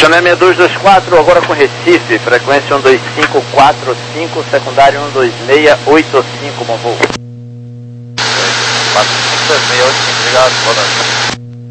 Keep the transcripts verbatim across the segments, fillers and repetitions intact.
Caminhão seis dois dois quatro, agora com Recife, frequência um dois cinco quatro cinco, secundário um dois seis oito cinco, bom voo. quatro cinco dois seis oito cinco, obrigado, boa noite.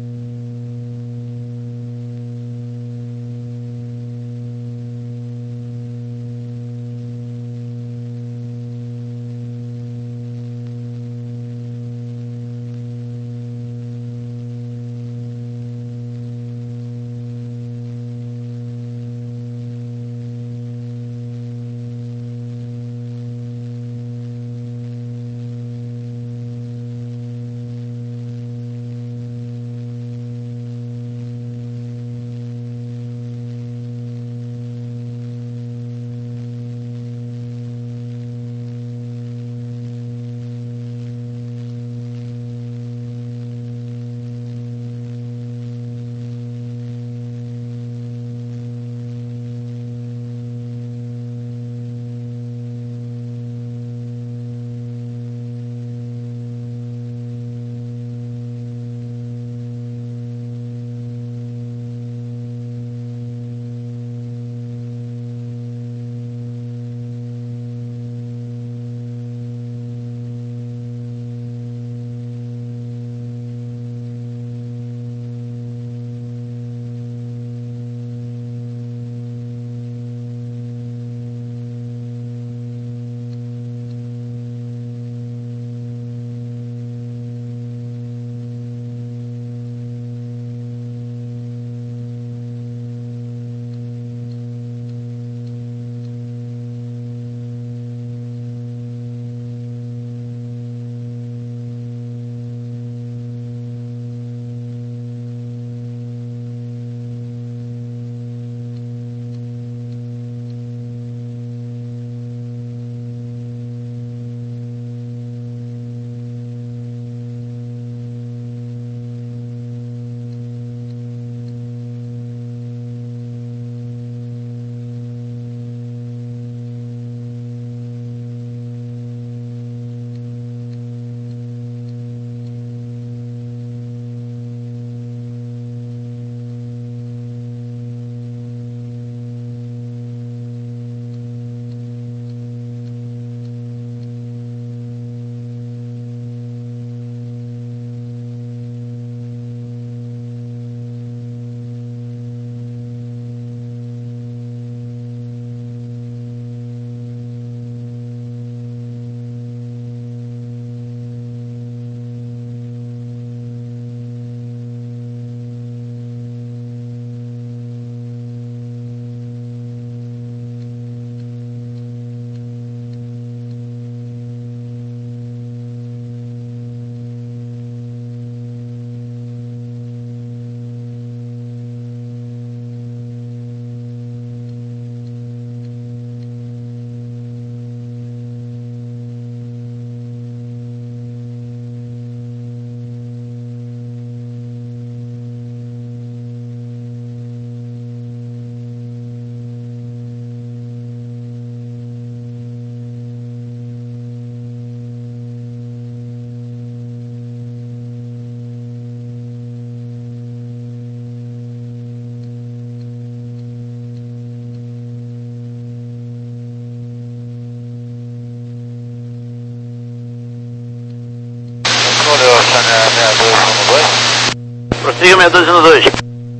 Prossiga seis dois um dois.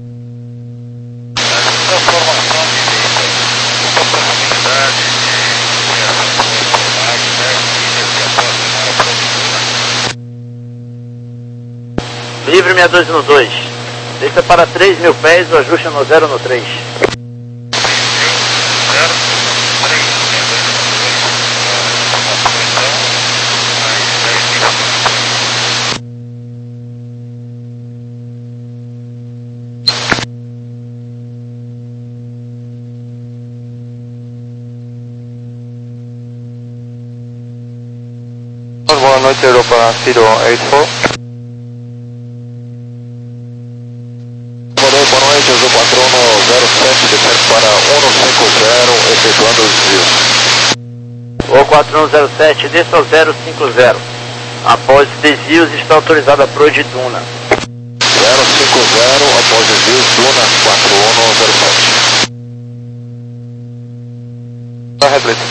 Livre seis dois um dois. Desça para três mil pés, o ajuste no zero no três. Boa noite, Europa zero oito quatro. Boa noite, Azul quatro um zero sete, descendo para um cinco zero, efetuando os desvios. O quatro um zero sete, desça ao zero cinco zero. Após desvios, está autorizado a Pro de Duna. zero cinco zero, após desvios, Duna quatro um zero sete. Go ahead, please.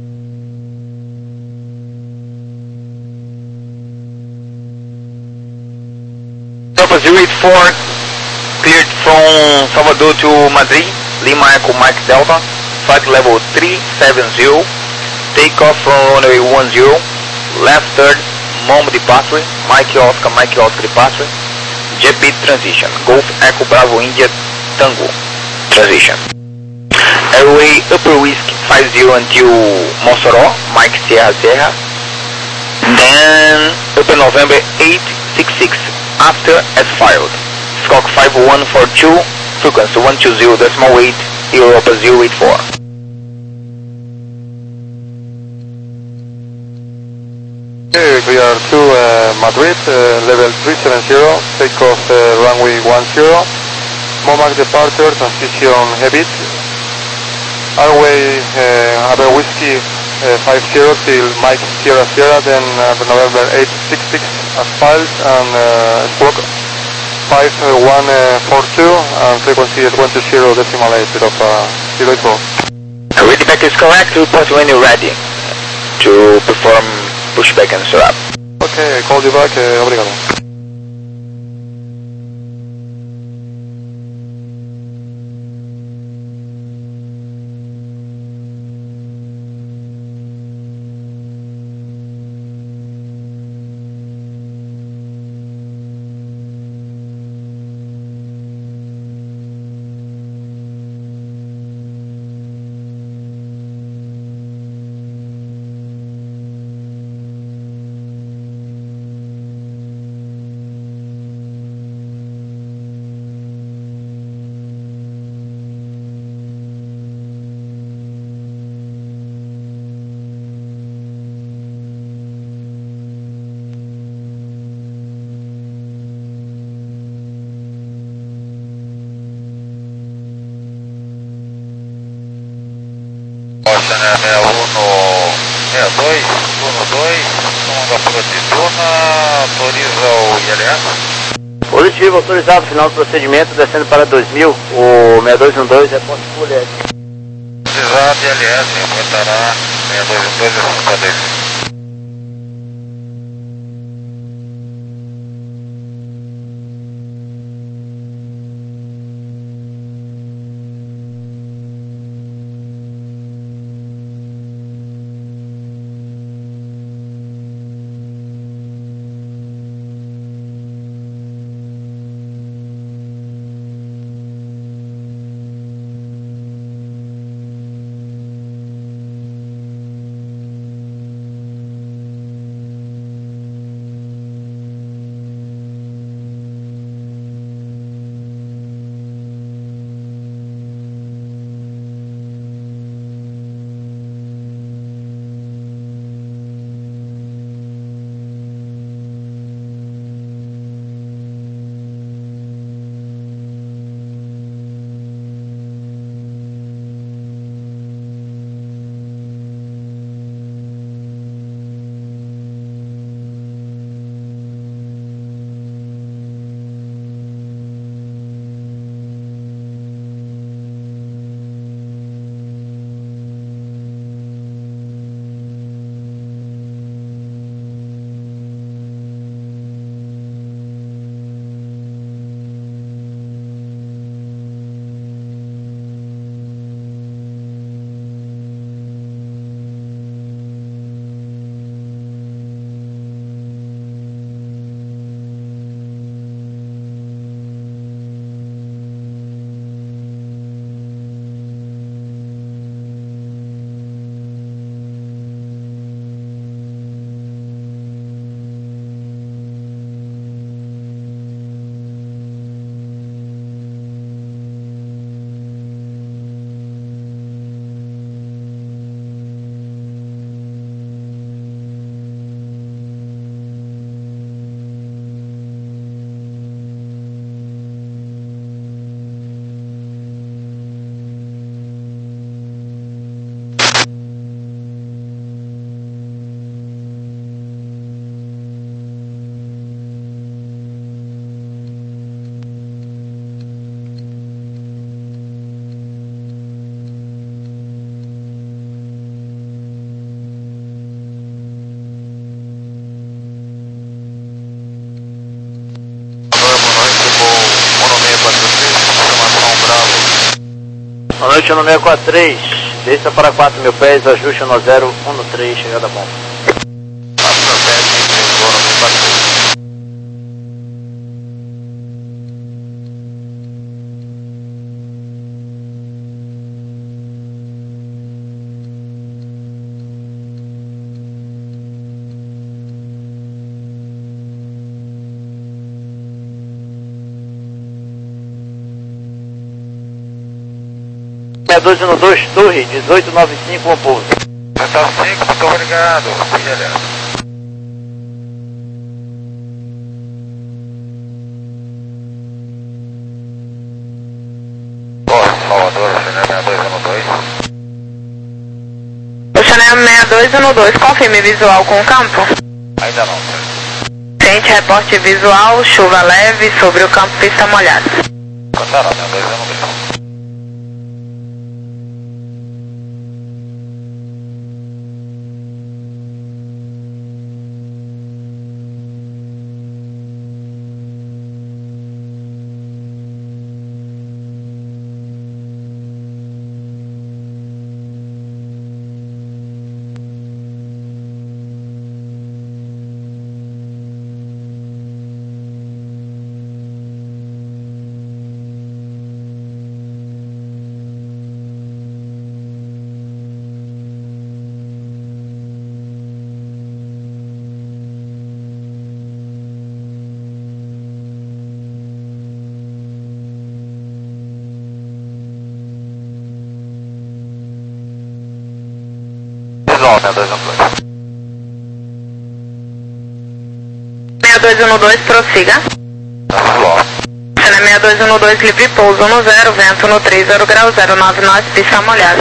Alpha zero eight four, cleared from Salvador to Madrid, Lima Echo Mike Delta, flight level three seven zero, takeoff from runway one zero, left third, Mom departure, Mike Oscar, Mike Oscar departure, J P transition, Golf Echo Bravo India Tango transition. Airway Upper Whiskey five zero until Mossoró, Mike Sierra Sierra, then Upper November eight six six. After as filed. Squawk five one four two, frequency one two zero decimal eight, Europa zero eight four. Okay, we are to uh, Madrid, uh, level three seven zero, takeoff uh, runway one zero, Momac departure, transition Hebit, Airway uh, Upper Whiskey uh, five zero till Mike Sierra Sierra, then uh, November eight six six as filed, and uh, squawk five one four two, and frequency is one two zero decimal eight of uh, zero eight four. Ready back is correct, report when you're ready to perform pushback and swap. Okay, I called you back, uh, obrigado. Costa, né? sessenta e um, sessenta e dois, turno dois, sonda protituna, autoriza o I L S. Positivo, autorizado, final do procedimento, descendo para dois mil, o sessenta e dois um dois é ponto colher. Autorizado I L S, aguentará sessenta e dois um dois e sessenta e dois. noite no seis quatro três, desça para quatro mil pés, ajuste no zero um três, chegada bom. quatro mil pés, desligou no seis quatro três. seis dois um dois, torre, dezoito noventa e cinco, bom pouso. Metal cinco, muito obrigado. Beleza. Ó, Salvador, Chanel seis dois um dois. O Chanel seis dois um dois, confirme visual com o campo. Ainda não, senhor. Gente, reporte visual, chuva leve sobre o campo, pista molhada. Contaram, seis dois um dois. Visual, seis dois um dois. seis dois um dois, prossiga. Visual. Chanel seis dois um dois, livre pouso no zero, vento no três zero grau, zero nove nove, pista molhada.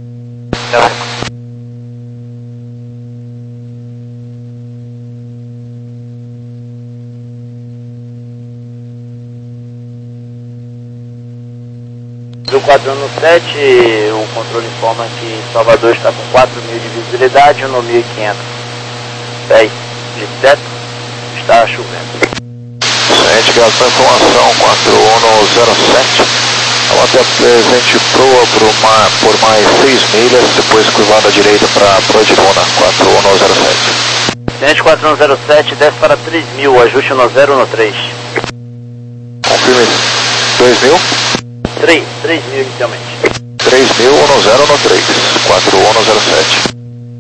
Do quatro um sete, o controle informa que Salvador está com quatro mil de visibilidade, no mil e quinhentos pés de teto, está chovendo. Gente, graças à informação quatro um zero sete, vamos até presente proa por, uma, por mais seis milhas, depois curvada à direita para Prodiduna, quatro um zero sete. Gente quatro um zero sete, desce para três mil, ajuste no zero um três. Confirme dois mil? três, três mil inicialmente. três mil no zero um três, quatro um zero sete.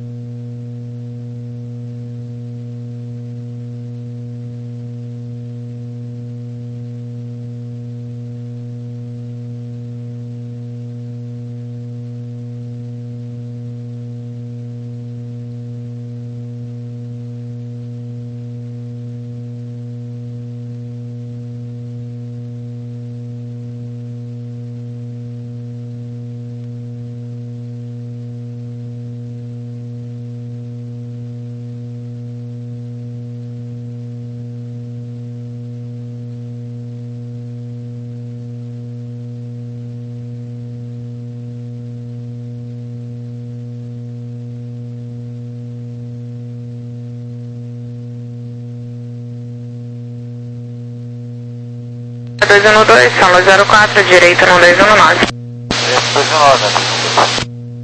dois um dois, solo zero quatro, direito no dois um nove. dois um nove.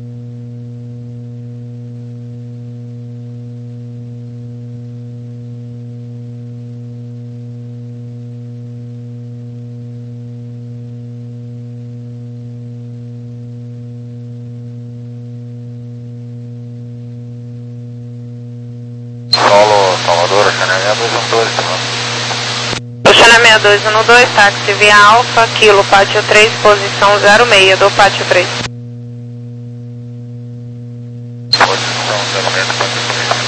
Solo Salvador, Chanel seis dois um dois, O Chanel seis dois um dois, táxi via Alfa, quilo pátio três, posição zero seis do pátio três. posição zero seis, pátio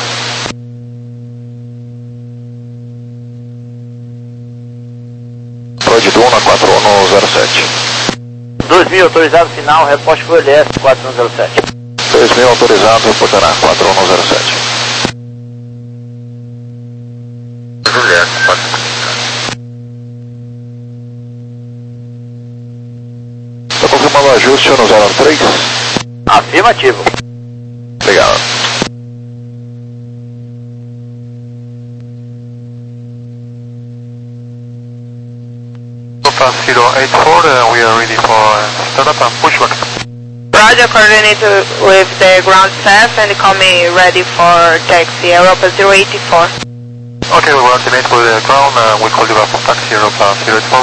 três. Prodiduna, quatro um zero sete. dois mil autorizado final, reposte foi L S quatro um zero sete. dois mil autorizado, reportará, quatro um zero sete. Juliette, pode comunicar. Está confirmando o ajuste no zero três? Afirmativo. Obrigado. Delta zero eight four, uh, we are ready for uh, startup and pushback. Roger, coordinate with the ground staff and call me ready for taxi, Europa zero eight four. Okay, we will coordinate with the ground, uh, we call you back for taxi, Europa zero eight four.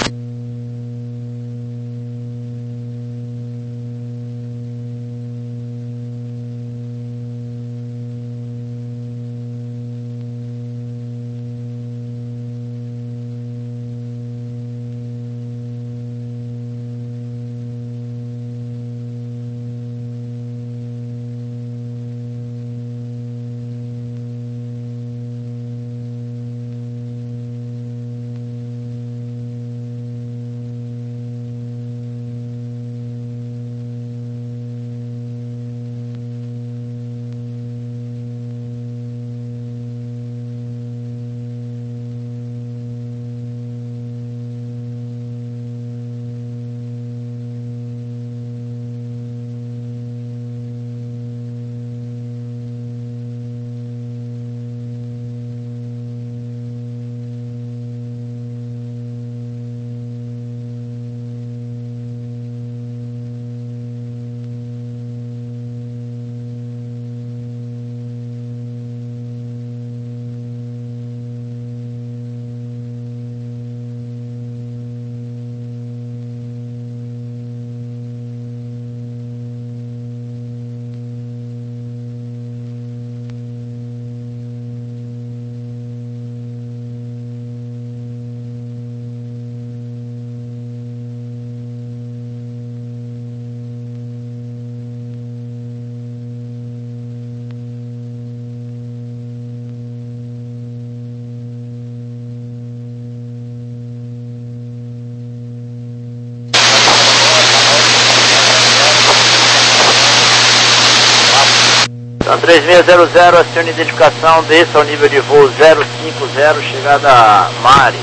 Então, três seis zero zero, acione identificação, desça ao nível de voo zero cinco zero, chegada a Mari.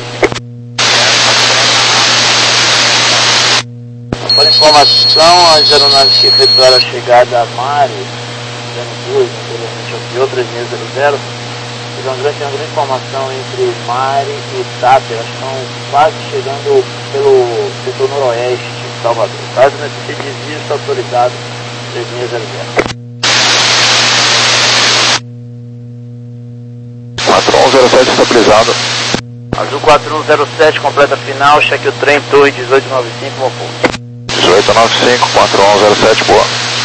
Por informação, as aeronaves que efetuaram a chegada a Mari, zero dois, anteriormente ao P O três seis zero zero, tem uma grande, uma grande informação entre Mari e TAP, elas estão quase chegando pelo setor noroeste de Salvador. Caso necessite desvio, está autorizado três seis zero zero. quatro um zero sete estabilizado. Azul quatro um zero sete, completa final, cheque o trem, torre dezoito noventa e cinco, Mofu. dezoito noventa e cinco, quatro um zero sete, boa.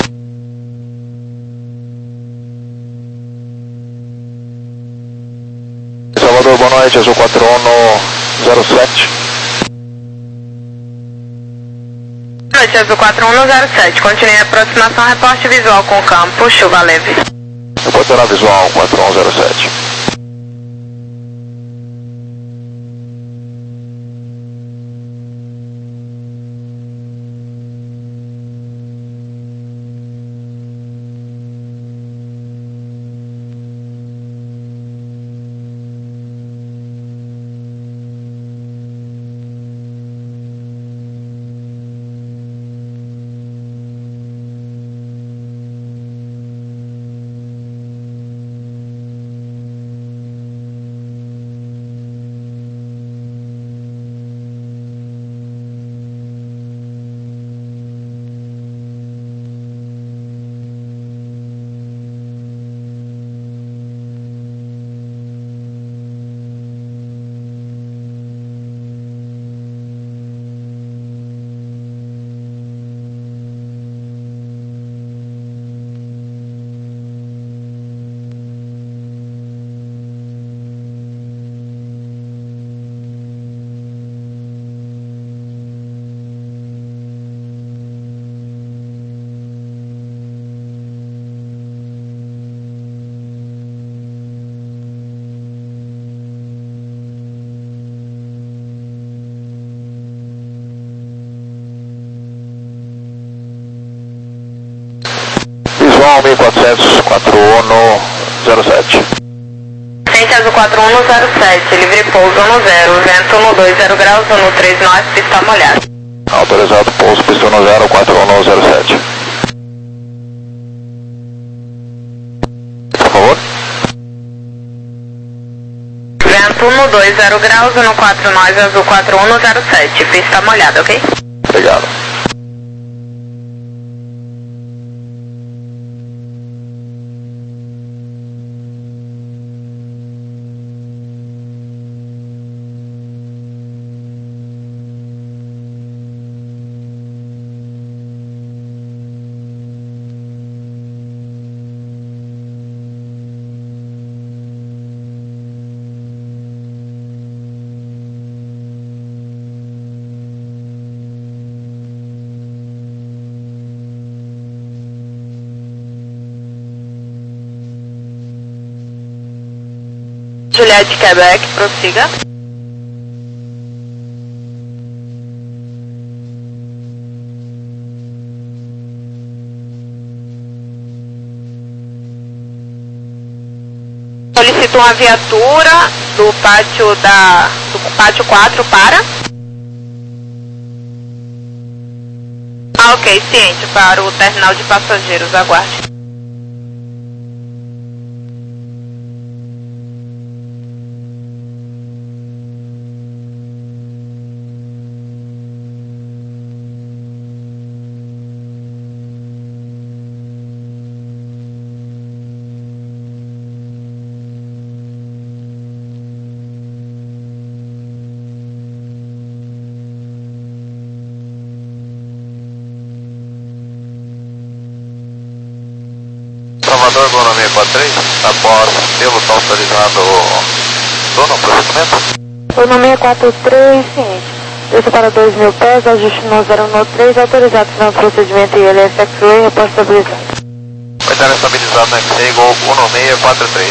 Salvador, boa noite, Azul quatro um zero sete. Boa noite, Azul quatro um zero sete, continue a aproximação, reporte visual com o campo, chuva leve. Reportará visual quatro um zero sete. mil e quatrocentos, quatro um zero sete. Frente Azul quatro um zero sete, livre pouso um zero, vento um dois zero graus, um três nove, pista molhada. Autorizado pouso, pista um zero, quatro um zero sete. Por favor. Vento um dois zero graus, um quatro nove, Azul quatro um zero sete, pista molhada, ok? Obrigado. Juliette, Quebec, prossiga. Solicito uma viatura do pátio da do pátio quatro para. Ah, ok, ciente, para o terminal de passageiros, aguarde. Salvador, Bonomia quatro três, após pelo está autorizado o dono, procedimento? Bonomia quatro três, ciente. Desça para dois mil pés, ajuste no zero um três, autorizado para o procedimento I L S X-Ray, repórter estabilizado. Vai estar estabilizado no X-Ray, Gol Bonomia quatro três.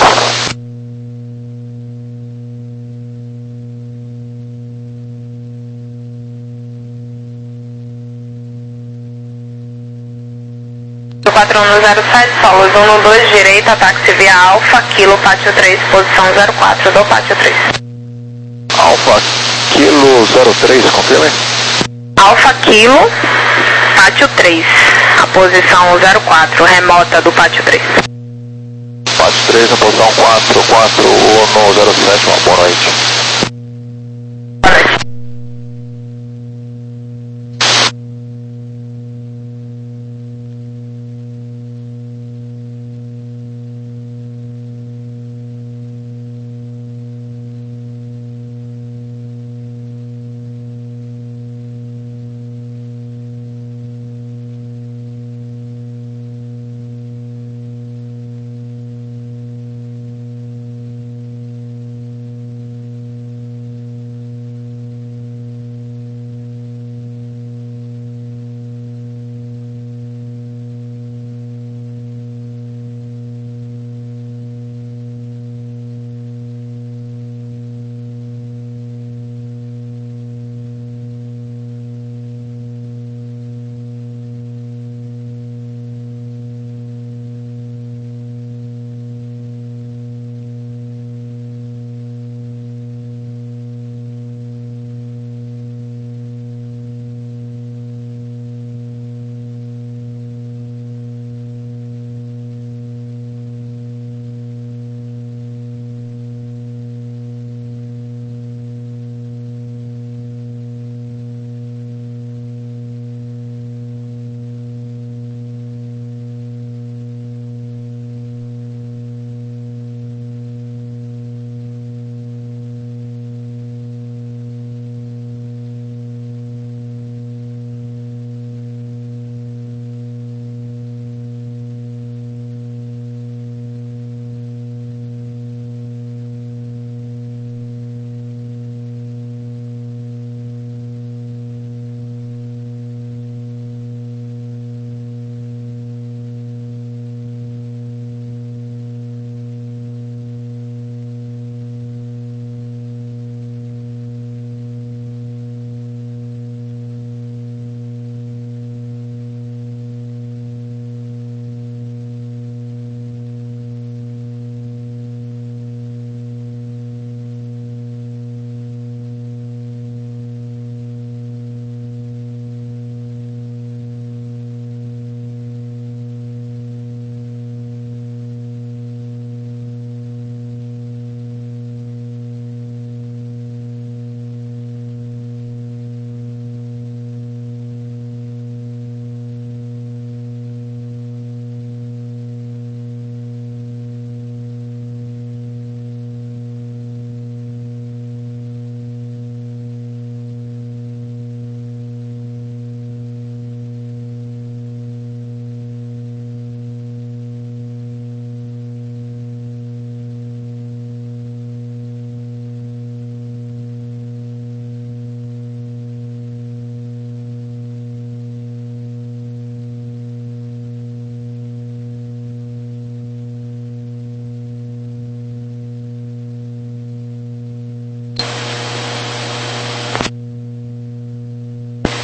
quatro um zero sete, solos um um dois, direita, táxi via Alfa, Kilo, pátio três, posição zero quatro do pátio três. Alfa, Kilo zero três, confirme. Alfa, Kilo, pátio três, a posição zero quatro, remota do pátio três. Pátio três, na posição quatro quatro um zero sete, uma boa noite. Boa noite.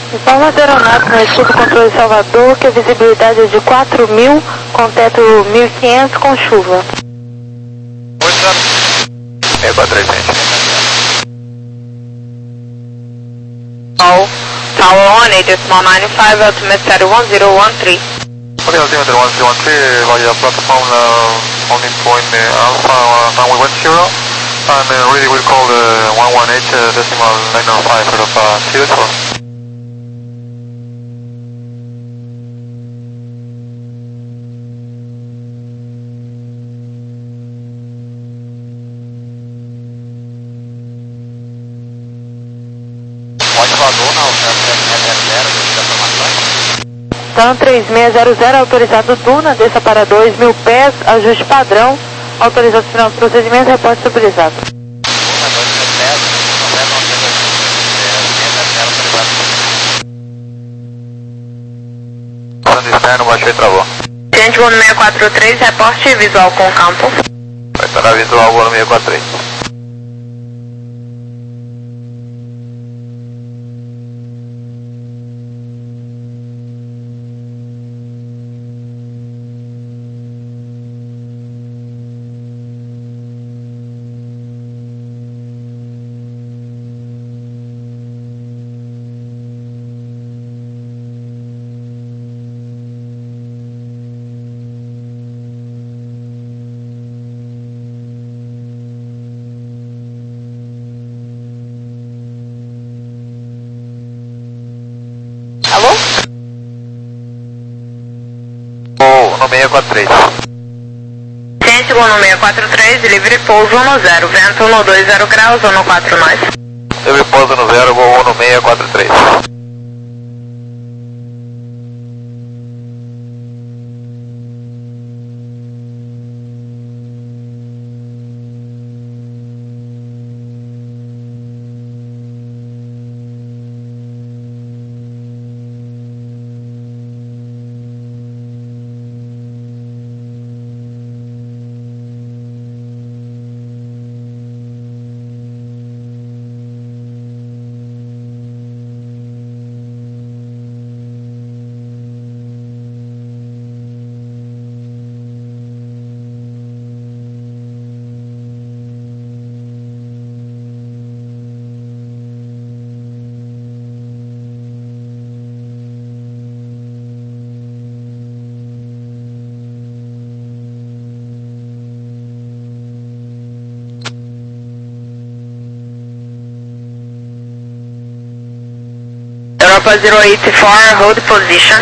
Informa as aeronaves no escudo controle Salvador que a visibilidade é de quatro mil, com teto mil e quinhentos com chuva. seis quatro três, gente. All, Tower one eight decimal nine five, altimeter one zero one three. Okay, altimeter one zero one three, via platform uh, only point uh, Alpha uh, runway one zero, and uh, really we'll call the one one eight uh, decimal nine nine five out of uh, Kilo Tower. Então três seis zero zero, autorizado Duna, desça para dois mil pés, ajuste padrão, autorizado final do procedimento, reporte estabilizado. Comando externo, baixou e travou. Gente, voo no seis quatro três, reporte visual com campo. Vai estar na visual, voo no seis quatro três. Alô? Voo no seis quatro três. Gente, voo no seis quatro três, livre pouso no zero, vento no dois zero graus, no quatro nós. Livre pouso no zero, voo no seis quatro três. Europa zero eight four, hold position.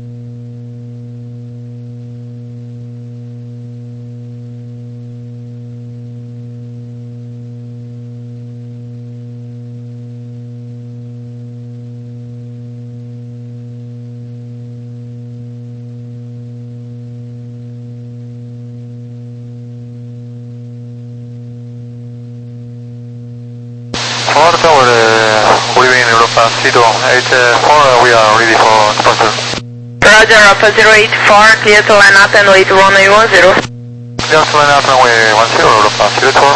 Tower Tower, uh, we're in Europa zero eight four, uh, we are ready for departure. Roger, Europa zero eight four, clear to line up and wait runway one zero. Clear to line up runway one zero, Europa zero four.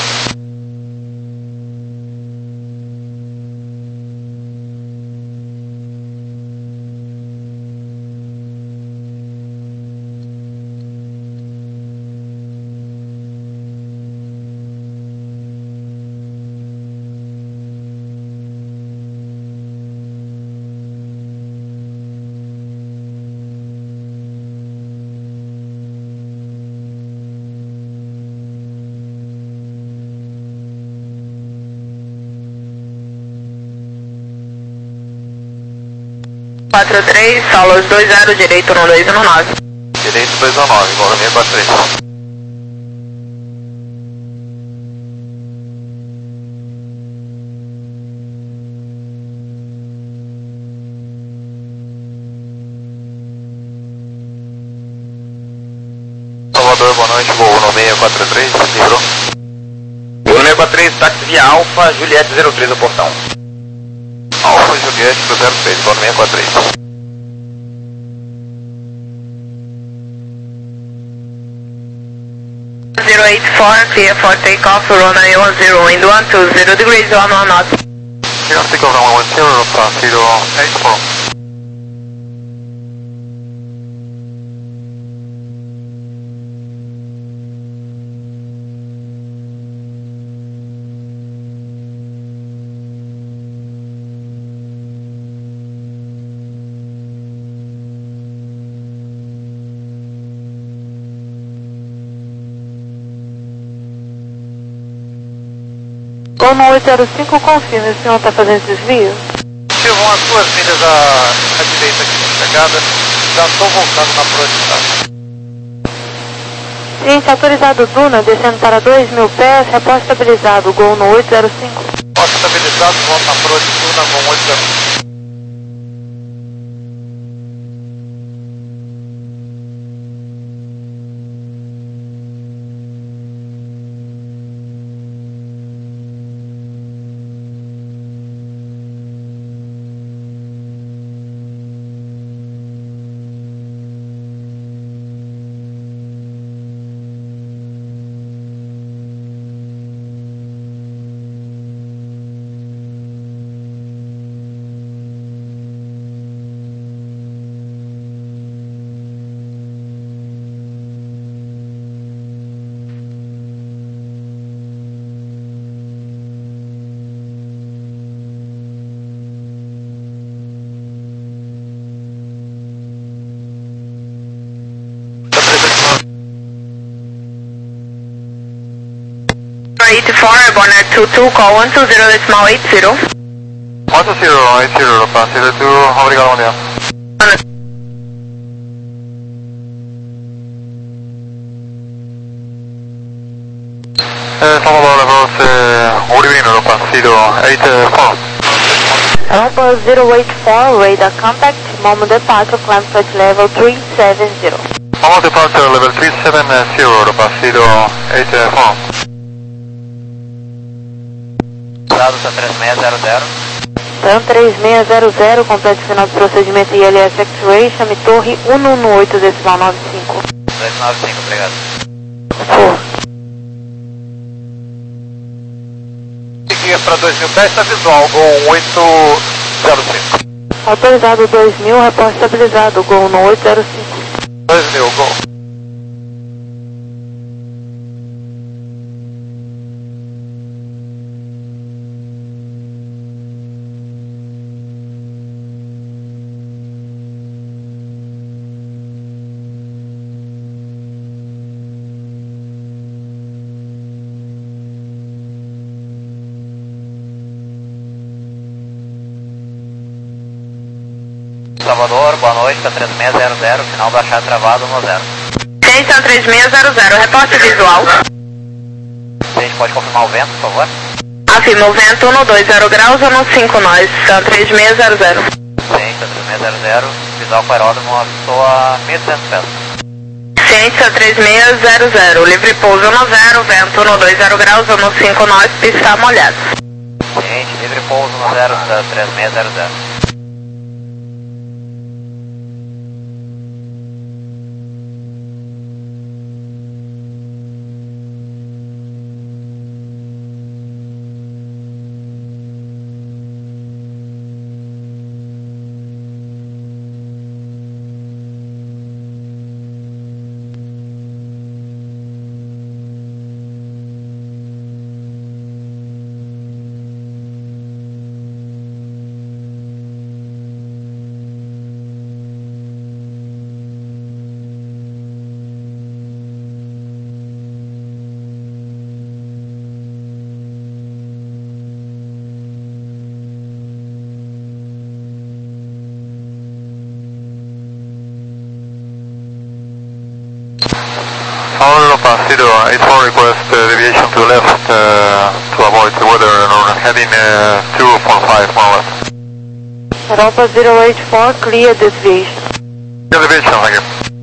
quatro três, solos dois zero, direito no dois um nove. Direito dois um nove, igual no seis quatro três. Salvador, boa noite, voo no seis quatro três, livrou. Voo no seis quatro três, táxi via Alfa, Juliette zero três, o portão. Alfa Juliette do zero três, voo no seis quatro três. zero eight four, clear for takeoff, runway one zero, wind one two zero degrees, one one knot. Clear takeoff runway one zero, Europa zero eight four. Gol no oito zero cinco, confirme, o senhor está fazendo desvio? Vão as duas milhas à, à direita aqui na chegada, já estou voltando na projetada. Ciência autorizado Duna, descendo para dois mil pés, repórte estabilizado, Gol no oito zero cinco. Repórte estabilizado, volta na projetada Duna, Gol oito zero cinco. eighty-four, airborne at two two, call one two zero decimal eight zero. one two zero eight zero, Europa, zero two, obrigado, bom dia. Eh, Salvador, level uh, Uribino, Europa, zero eight four. Europa zero eight four, radar contact, moment departure, climb flight level three seven zero. Moment departure level three seven zero, Europa, zero eight four. Dado está três seis zero zero. Então três seis zero zero, completo final do procedimento I L S X-Ray, chame torre um um oito decimal nove cinco. dois nove cinco, obrigado. For. Seguir para dois mil pés, está visual, Gol oito zero cinco. Autorizado dois mil, repórte estabilizado, Gol no oito zero cinco. dois mil, Gol. Salvador, boa noite, está três seis zero zero, final do achado travado no zero. Ciência três seis zero zero, repórte visual. A gente pode confirmar o vento, por favor? Afirma o vento um dois zero graus ou no cinco nós, são três seis zero zero. Ciência três seis zero zero, visual com aeródromo, avistou a mil e duzentos pés. Ciência três seis zero zero, livre pouso no zero, vento um dois zero graus ou no cinco nós, pista molhada. Ciência, livre pouso no zero, três seis zero zero. Our Europa zero eight four request uh, deviation to the left uh, to avoid the weather and heading uh, two four five more or less. Europa zero eight four, clear deviation. Clear deviation, thank you.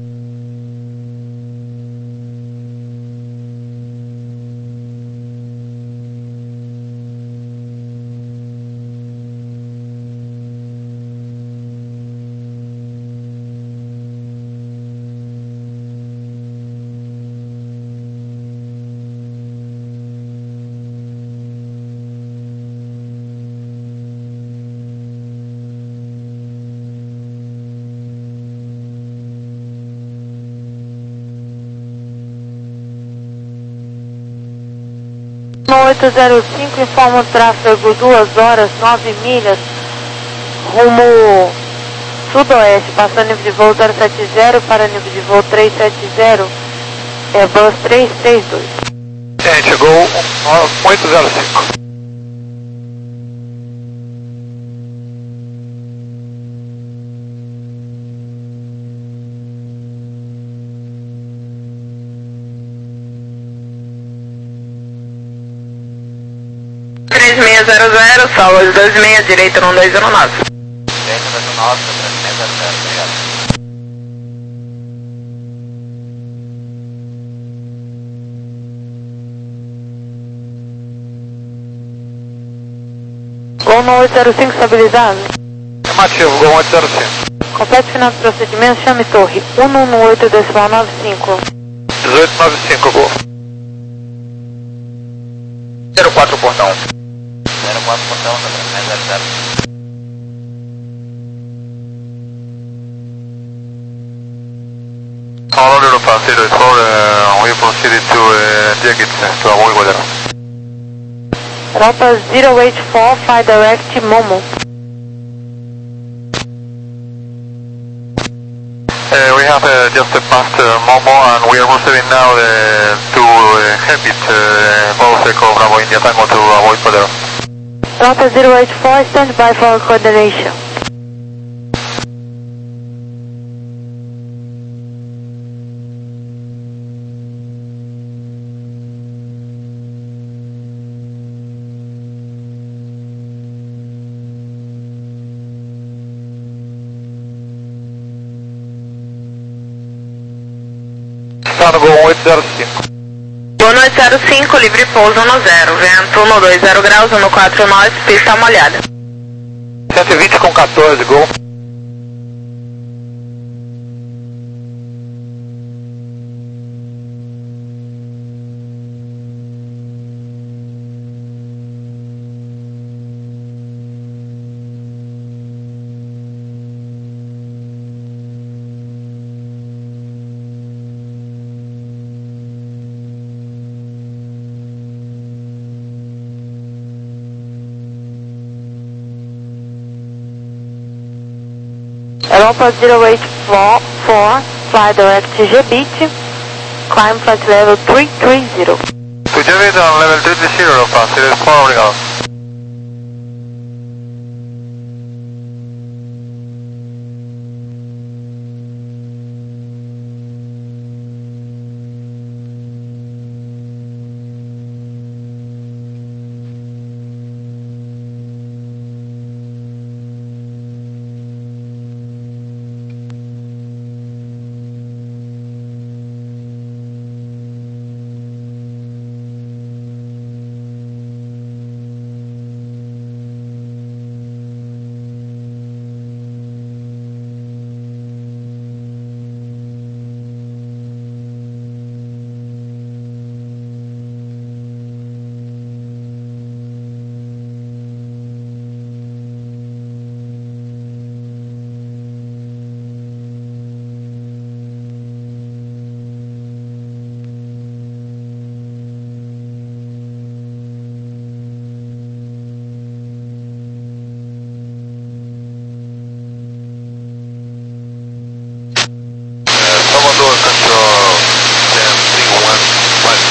oito zero cinco, informa o tráfego duas horas, nove milhas, rumo sudoeste, passando nível de voo zero sete zero para nível de voo três sete zero, Airbus três três dois. Gente, chegou oito zero cinco. seis zero zero, solas dois seis, direita no dois zero nove. Direita dois zero nove, três seis zero zero, obrigado. Gol no oito zero cinco estabilizado. Afirmativo, Gol oito zero cinco. Complete final do procedimento, chame torre um um um oito decimal nove cinco. dezoito nove cinco, Gol. zero quatro portão. zero quatro portão, três seis zero zero. All order of zero four, uh, we proceeded to uh, Diegit, to avoid weather. Rota zero eight four, fly direct Momo. Uh, we have uh, just uh, passed uh, Momo and we are proceeding now uh, to uh, Hebit, uh, both Echo Bravo India Tango to avoid weather. Rota zero eight four, stand by for coordination. Está no Gol oito zero cinco. Gol no oito zero cinco, livre pouso no zero, vento no dois zero graus, no quatro nove, pista molhada. cento e vinte com quatorze, Gol. Europa zero eight four, fly direct Gebit, climb flight level three three zero. To Gebit on level three three zero, Europa, zero four, obrigado. Salvador, control ten three one five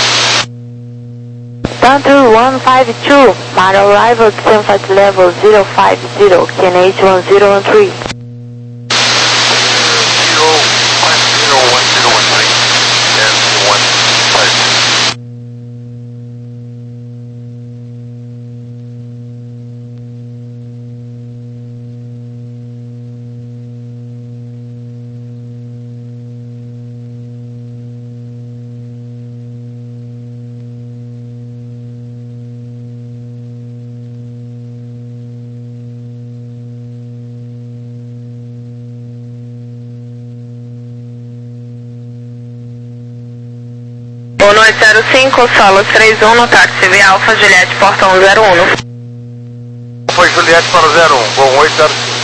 two. Down to one five two, my arrival descent flight level zero five zero, K N H one zero one three. zero five zero one zero one three and one five two. Gol no oito zero cinco, solos três um, no táxi via Alfa Juliette, portão zero um. Foi Juliette para o zero um, Gol oito zero cinco.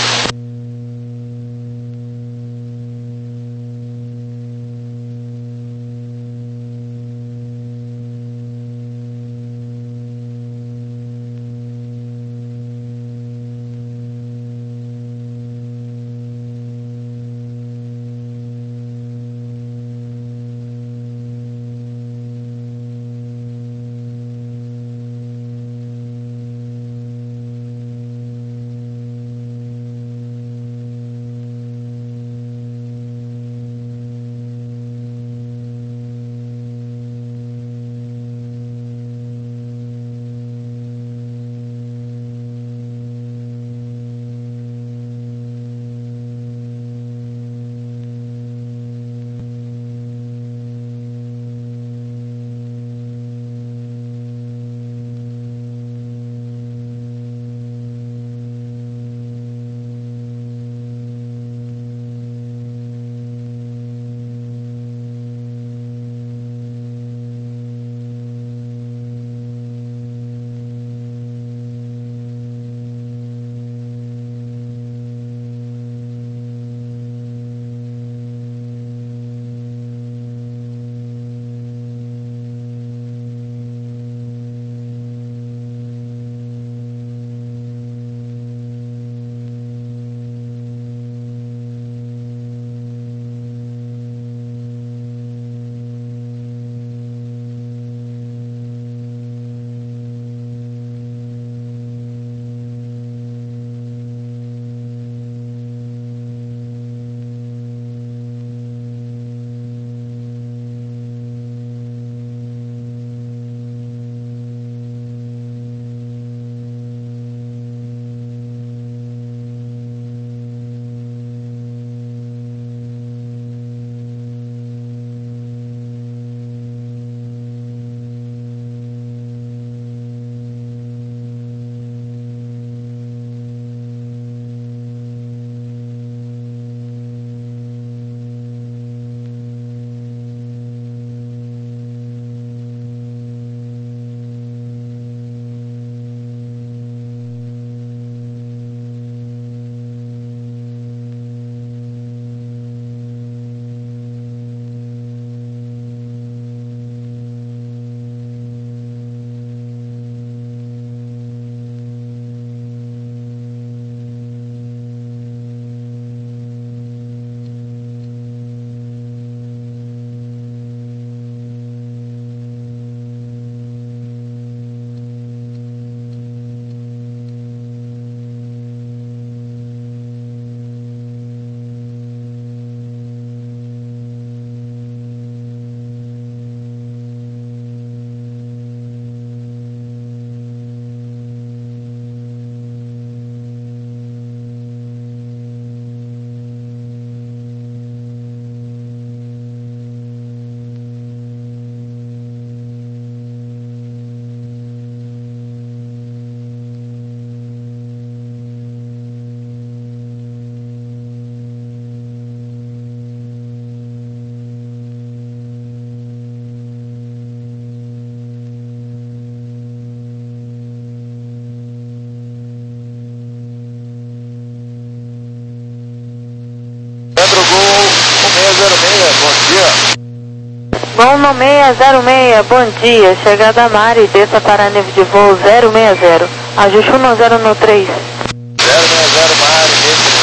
Gol no seis zero seis, bom dia, chegada Mari, desça para nível de voo zero seis zero, ajuste um zero no três. zero seis zero Mari, desça.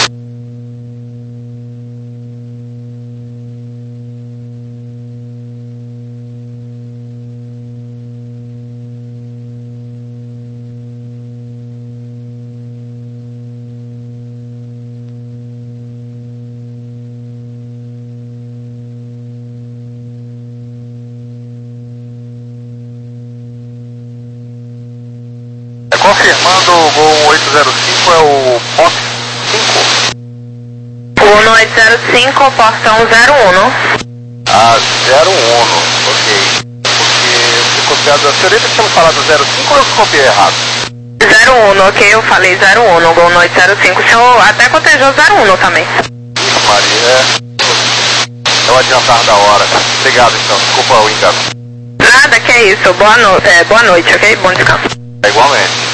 Confirmando o Gol oito zero cinco é o P O F cinco. Gol no oito zero cinco, portão zero um. Ah, zero um, ok. Porque eu fui copiado, a senhorita tinha me falado zero cinco ou eu copiei errado? zero um, ok, eu falei zero um, Gol no oito zero cinco, o senhor até cotejou zero um também. Isso, Maria, é, é o adiantar da hora. Obrigado então, desculpa o engano. Nada, que é isso, boa, no... é, boa noite, ok? Bom descanso. É igualmente.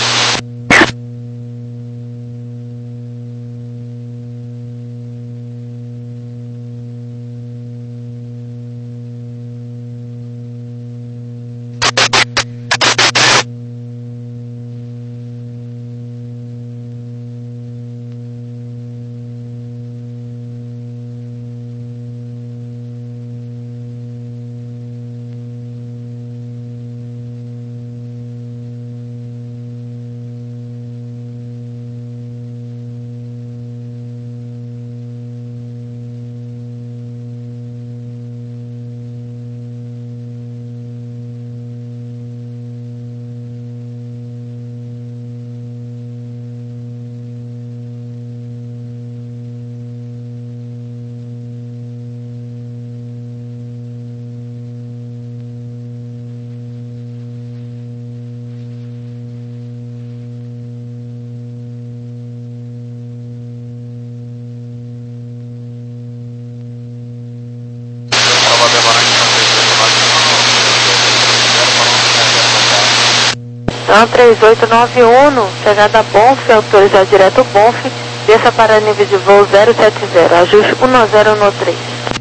Então três oito nove um, chegada Bonf, autorizar direto Bonf, desça para nível de voo zero sete zero, ajuste um zero no três.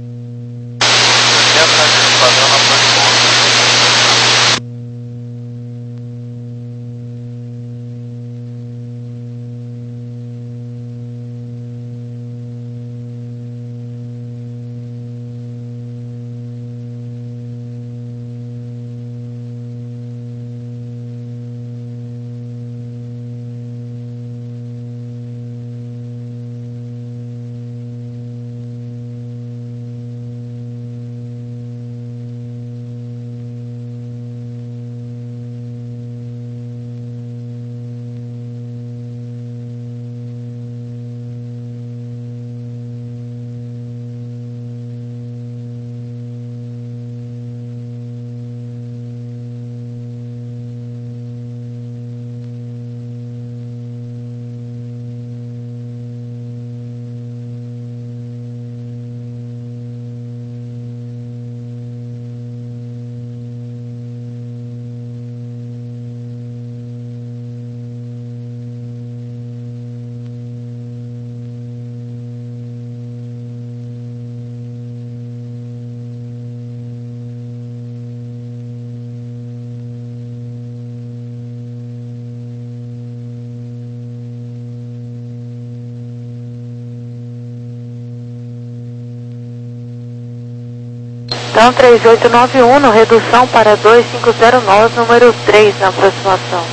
Então três oito nove um, redução para dois cinco zero nove, número três na aproximação.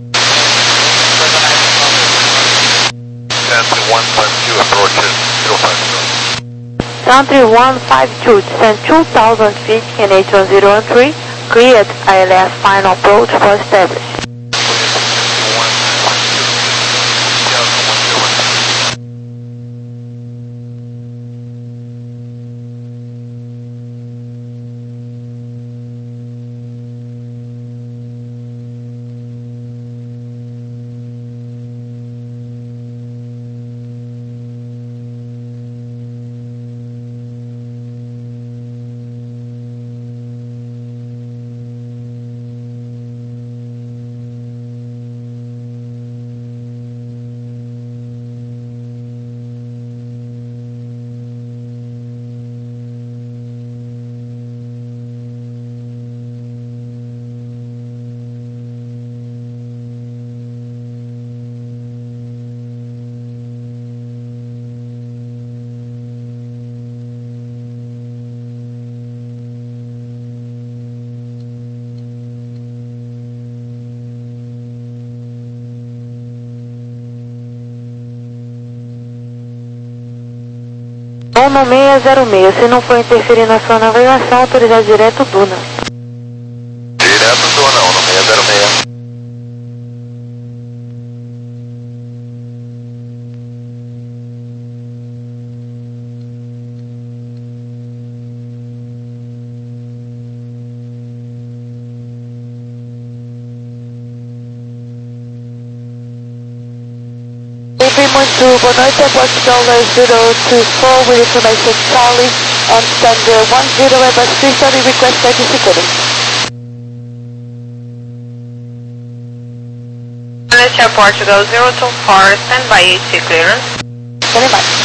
Country one five two, descend two thousand feet, N H one zero one three, cleared I L S final approach for establish. Voo no seis zero seis, se não for interferir na sua navegação, autorizar direto Duna. Direto Duna, no seis zero seis. Muito boa noite, é Portugal zero dois quatro with information Charlie on stand one zero Airbus three thirty, request thirty seconds. Malaysia Portugal zero two four, stand by A C clearance. Very much.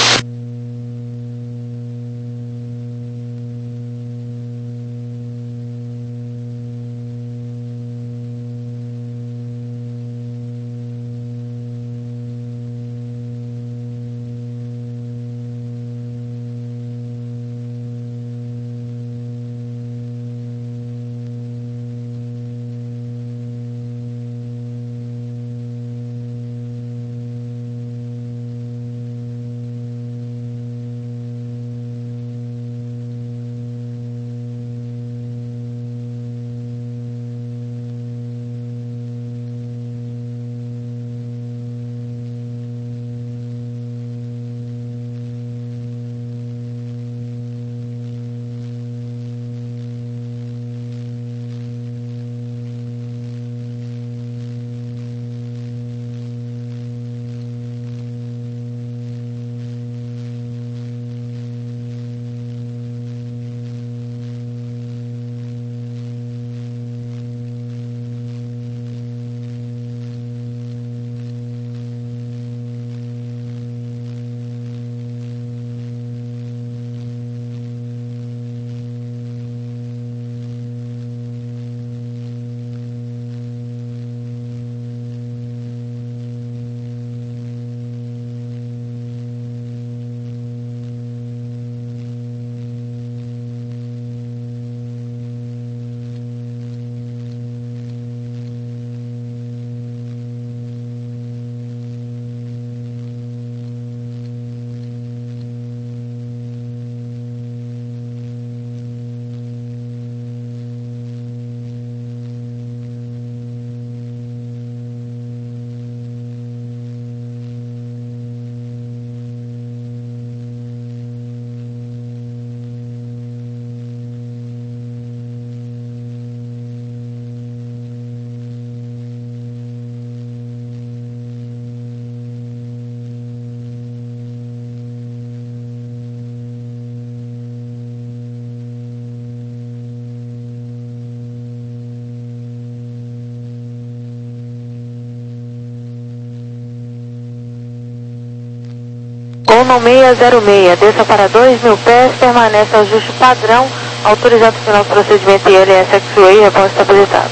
Voo no seis zero seis, desça para dois mil pés, permanece ajuste padrão, autorizado o final do procedimento I L S X-Way, repõe estabilizado.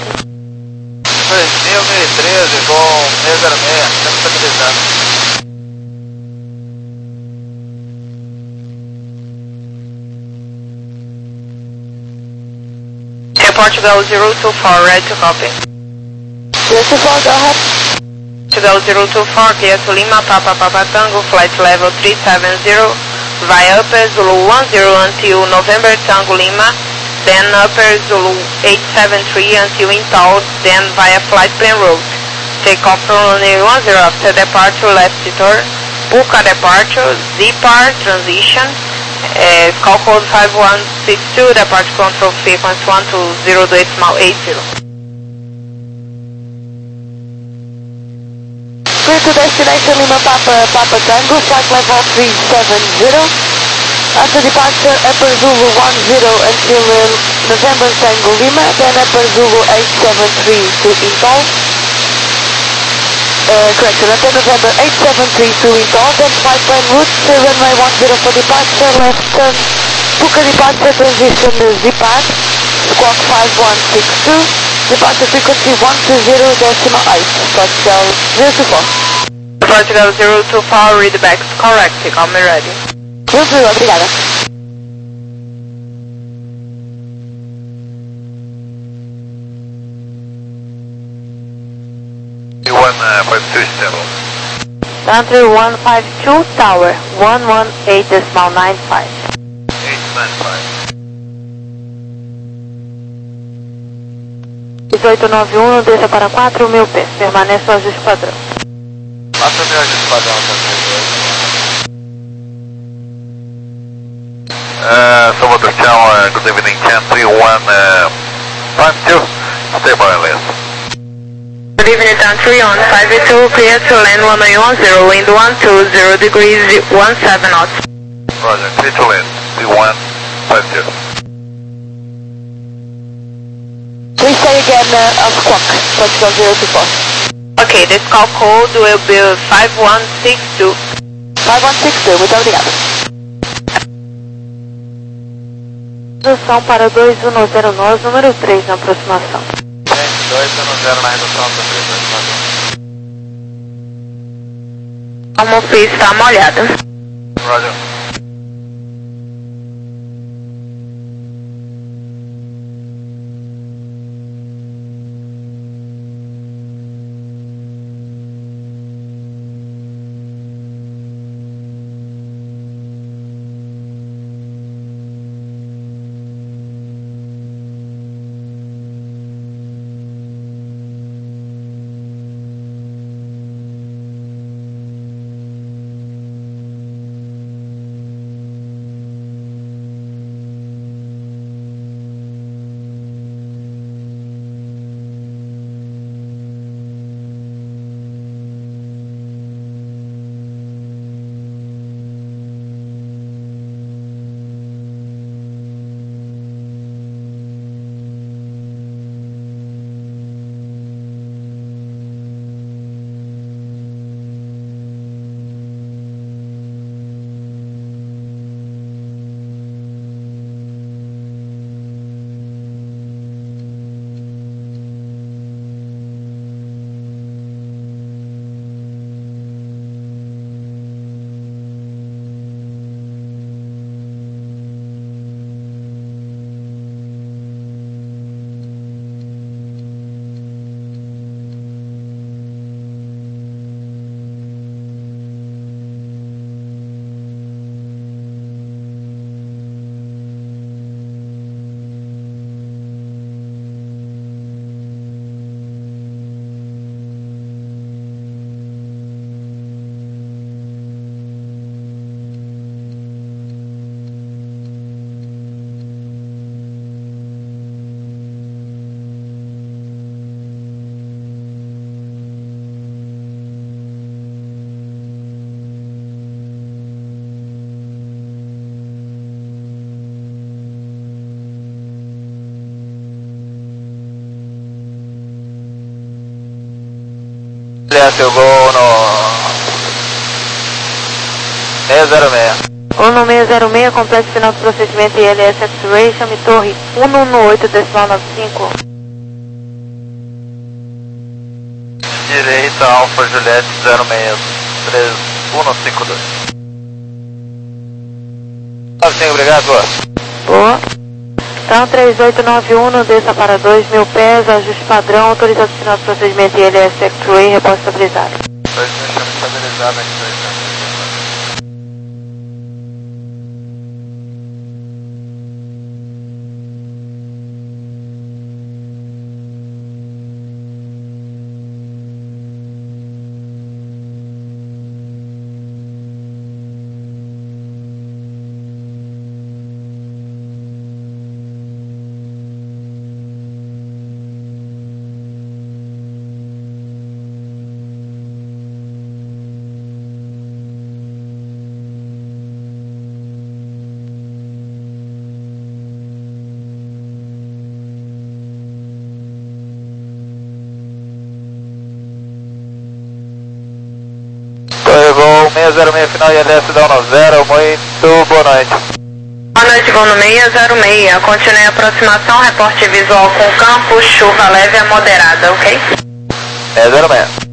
dois mil, mil e treze, voo seis zero seis, estamos estabilizando. Air Portugal zero two four, ready to copy. zero two four, go ahead. Portugal zero two four, clear to Lima, Papa Papa Tango, flight level three seven zero, via Upper Zulu one zero until November Tango Lima, then Upper Zulu eight seven three until Intol, then via flight plan route. Take off from runway one zero after departure, left turn, Puka departure, Z-Par, transition, uh, call code five one six two, departure control frequency one two zero decimal eight zero. Clear to destination Lima Papa Papa Tango, flight level three seven zero. After departure, Upper Zulu one zero until uh, November Tango Lima, then Upper Zulu eight seven three to Intol. Uh, correction, until November eight seven three to Intol, then flight plan route, uh, runway one zero for departure, left turn, Puka departure, transition uh, Z-Par, squawk five one six two. Departure frequency one two zero decimal eight, Portugal zero two four. Portugal zero two four, read back correct, call me ready. zero zero, obrigada. one five three stable. Country one five two Tower, one one eight decimal nine five. eight nine five. dezoito nove um, desça para quatro mil pés, permaneça o ajuste padrão. quatro mil de padrão também. Uh, Salvador Tower, good evening, ten three one five two, stable and list. Good evening, Country one five two, clear to land one nine one zero, wind one two zero degrees, one seven knots. Roger, clear to land, three one five two. Please say again uh, of squawk, Portugal zero two four. Okay, this call code will be five one six two. five one six two, muito obrigado. Redução para dois um zero nove, número três na aproximação. dois um zero na redução do três. A almofia está molhada. Roger. Seu gol no seis zero seis. um seis zero seis, complete final do procedimento I L S X-Ray, chame torre um um oito decimal nove cinco. Direita, Alfa Juliette zero seis três um cinco dois. nove cinco, obrigado, boa. Boa. Então três oito nove um, desça para dois mil pés, ajuste padrão, autorizado final do procedimento I L S X-Ray, repouso estabilizado. dois mil chama estabilizado aqui. seis zero seis, final I L S down no zero, muito boa noite. Boa noite, voo no seis zero seis, continue a aproximação, reporte visual com campo, chuva leve a moderada, ok? seis zero seis.